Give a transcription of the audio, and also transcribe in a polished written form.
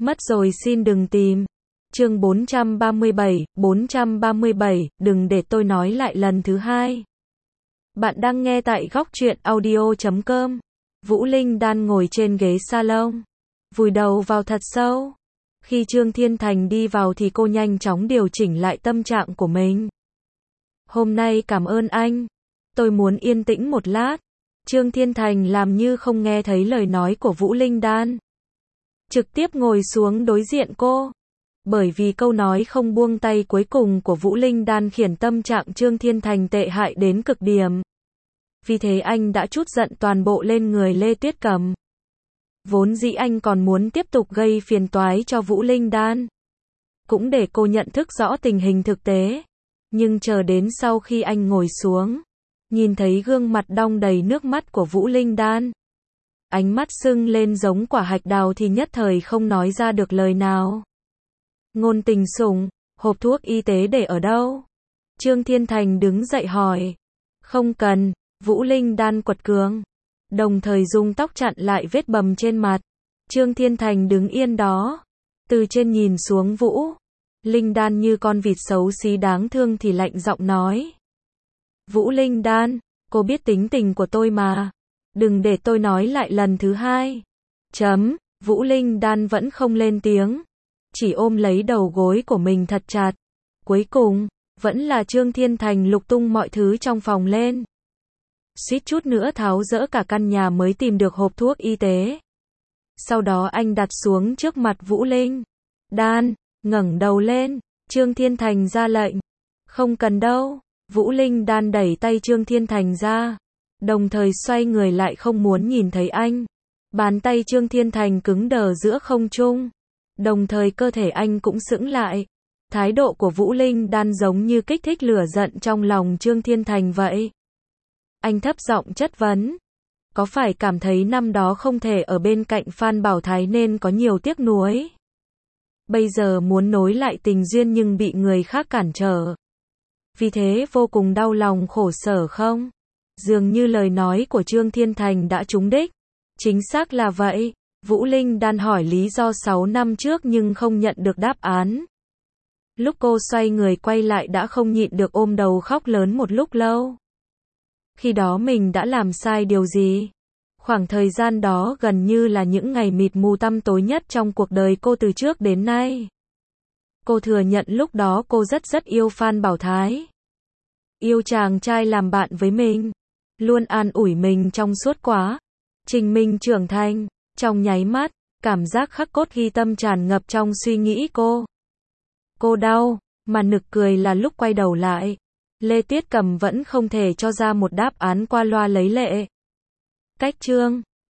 Mất rồi xin đừng tìm. Chương 437, đừng để tôi nói lại lần thứ hai. Bạn đang nghe tại góc truyện audio.com. Vũ Linh Đan ngồi trên ghế salon, vùi đầu vào thật sâu. Khi Trương Thiên Thành đi vào thì cô nhanh chóng điều chỉnh lại tâm trạng của mình. Hôm nay cảm ơn anh. Tôi muốn yên tĩnh một lát. Trương Thiên Thành làm như không nghe thấy lời nói của Vũ Linh Đan. Trực tiếp ngồi xuống đối diện cô. Bởi vì câu nói không buông tay cuối cùng của Vũ Linh Đan khiến tâm trạng Trương Thiên Thành tệ hại đến cực điểm. Vì thế anh đã trút giận toàn bộ lên người Lê Tuyết Cầm. Vốn dĩ anh còn muốn tiếp tục gây phiền toái cho Vũ Linh Đan, cũng để cô nhận thức rõ tình hình thực tế. Nhưng chờ đến sau khi anh ngồi xuống, nhìn thấy gương mặt đong đầy nước mắt của Vũ Linh Đan, ánh mắt sưng lên giống quả hạch đào thì nhất thời không nói ra được lời nào. Ngôn Tình Sủng, hộp thuốc y tế để ở đâu? Trương Thiên Thành đứng dậy hỏi. Không cần, Vũ Linh Đan quật cường, đồng thời dùng tóc chặn lại vết bầm trên mặt. Trương Thiên Thành đứng yên đó, từ trên nhìn xuống Vũ Linh Đan như con vịt xấu xí đáng thương thì lạnh giọng nói. Vũ Linh Đan, cô biết tính tình của tôi mà. Đừng để tôi nói lại lần thứ hai. Vũ Linh Đan vẫn không lên tiếng, chỉ ôm lấy đầu gối của mình thật chặt. Cuối cùng, vẫn là Trương Thiên Thành lục tung mọi thứ trong phòng lên. Suýt chút nữa tháo dỡ cả căn nhà mới tìm được hộp thuốc y tế. Sau đó anh đặt xuống trước mặt Vũ Linh Đan, ngẩng đầu lên, Trương Thiên Thành ra lệnh. Không cần đâu. Vũ Linh Đan đẩy tay Trương Thiên Thành ra, đồng thời xoay người lại không muốn nhìn thấy anh. Bàn tay Trương Thiên Thành cứng đờ giữa không trung, đồng thời cơ thể anh cũng sững lại. Thái độ của Vũ Linh Đan giống như kích thích lửa giận trong lòng Trương Thiên Thành vậy. Anh thấp giọng chất vấn. Có phải cảm thấy năm đó không thể ở bên cạnh Phan Bảo Thái nên có nhiều tiếc nuối? Bây giờ muốn nối lại tình duyên nhưng bị người khác cản trở, vì thế vô cùng đau lòng khổ sở không? Dường như lời nói của Trương Thiên Thành đã trúng đích. Chính xác là vậy. Vũ Linh Đan hỏi lý do 6 năm trước nhưng không nhận được đáp án. Lúc cô xoay người quay lại đã không nhịn được ôm đầu khóc lớn một lúc lâu. Khi đó mình đã làm sai điều gì? Khoảng thời gian đó gần như là những ngày mịt mù tăm tối nhất trong cuộc đời cô từ trước đến nay. Cô thừa nhận lúc đó cô rất yêu Phan Bảo Thái. Yêu chàng trai làm bạn với mình, luôn an ủi mình trong suốt quá trình mình trưởng thành. Trong nháy mắt, cảm giác khắc cốt ghi tâm tràn ngập trong suy nghĩ cô. Cô đau, mà nực cười là lúc quay đầu lại, Lê Tuyết Cầm vẫn không thể cho ra một đáp án qua loa lấy lệ. Cách Trương